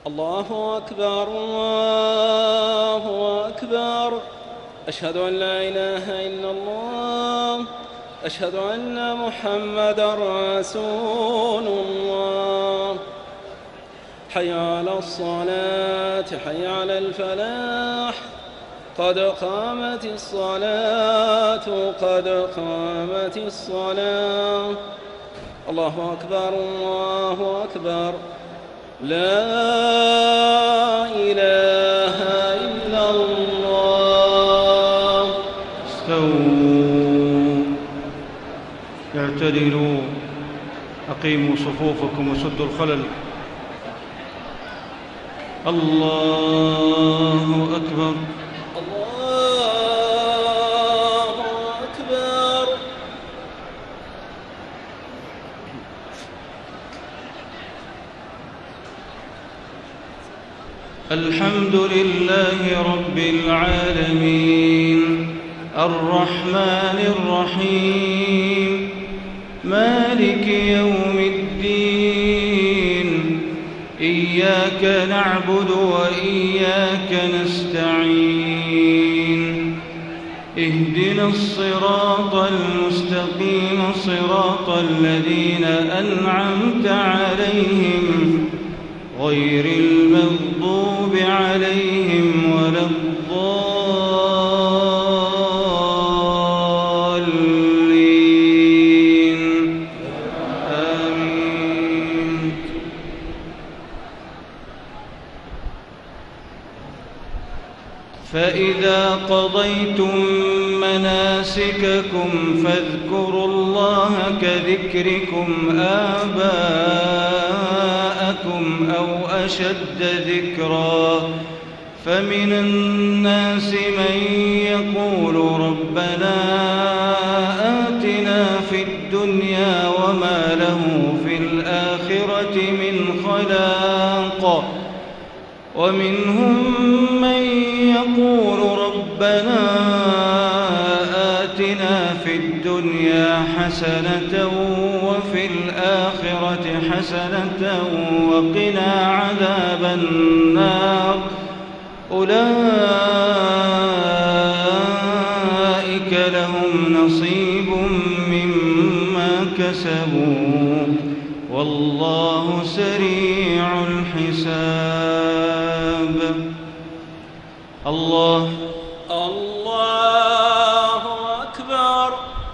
الله أكبر الله أكبر. أشهد أن لا إله إلا الله. أشهد أن محمدًا رسول الله. حي على الصلاة حي على الفلاح. قد قامت الصلاة قد قامت الصلاة. الله أكبر الله أكبر. لا إله إلا الله. استووا اعتدلوا أقيموا صفوفكم وسدوا الخلل. الله أكبر الله أكبر. الحمد لله رب العالمين الرحمن الرحيم مالك يوم الدين. إياك نعبد وإياك نستعين. اهدنا الصراط المستقيم صراط الذين أنعمت عليهم غير المغضوب عليهم ولا الضالين. آمين. فإذا قضيتم مناسككم فاذكروا الله كذكركم آباءكم أو أشد ذكرا. فمن الناس من يقول ربنا آتنا في الدنيا وما له في الآخرة من خلاق. ومنهم من يقول ربنا آتنا في الدنيا حسنة وفي الآخرة حسنة وقنا عذاب النار. أولئك لهم نصيب مما كسبوا والله سريع الحساب. الله أكبر.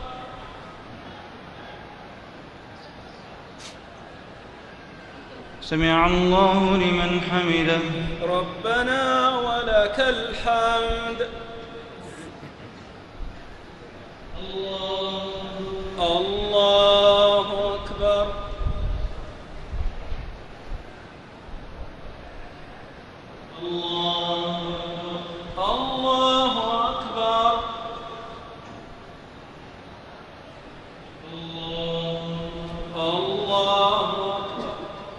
سمع الله لمن حمده. ربنا ولك الحمد. الله أكبر. الله أكبر. الله أكبر.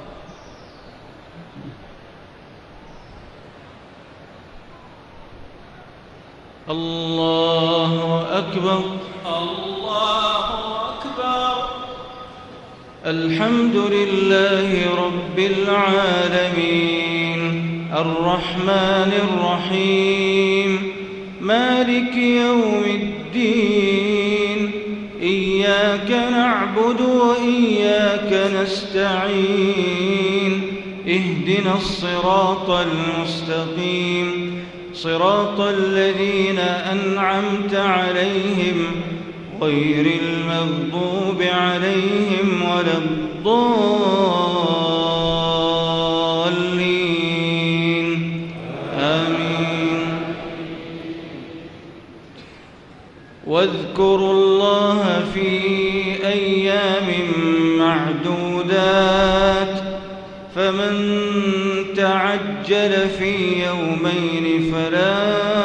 الله أكبر. الله أكبر. الحمد لله رب العالمين الرحمن الرحيم مالك يوم الدين. إياك نعبد وإياك نستعين. اهدنا الصراط المستقيم صراط الذين أنعمت عليهم غير المغضوب عليهم ولا الضالين. آمين. واذكروا الله في أيام معدودات. فمن تعجل في يومين فلا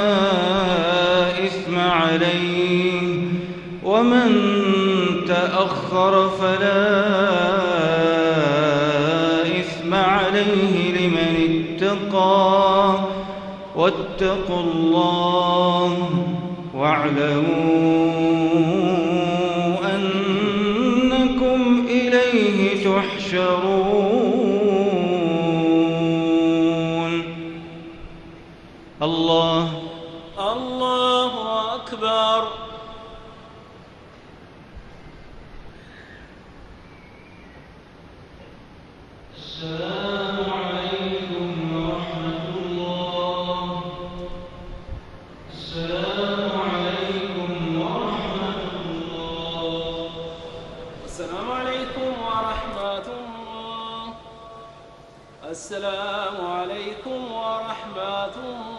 إثم عليه ومن تأخر فلا إثم عليه لمن اتقى. واتقوا الله واعلموا أنكم إليه تحشرون. الله. الله أكبر. السلام عليكم ورحمة الله. السلام عليكم ورحمة الله. السلام عليكم ورحمة الله. السلام عليكم ورحمة الله.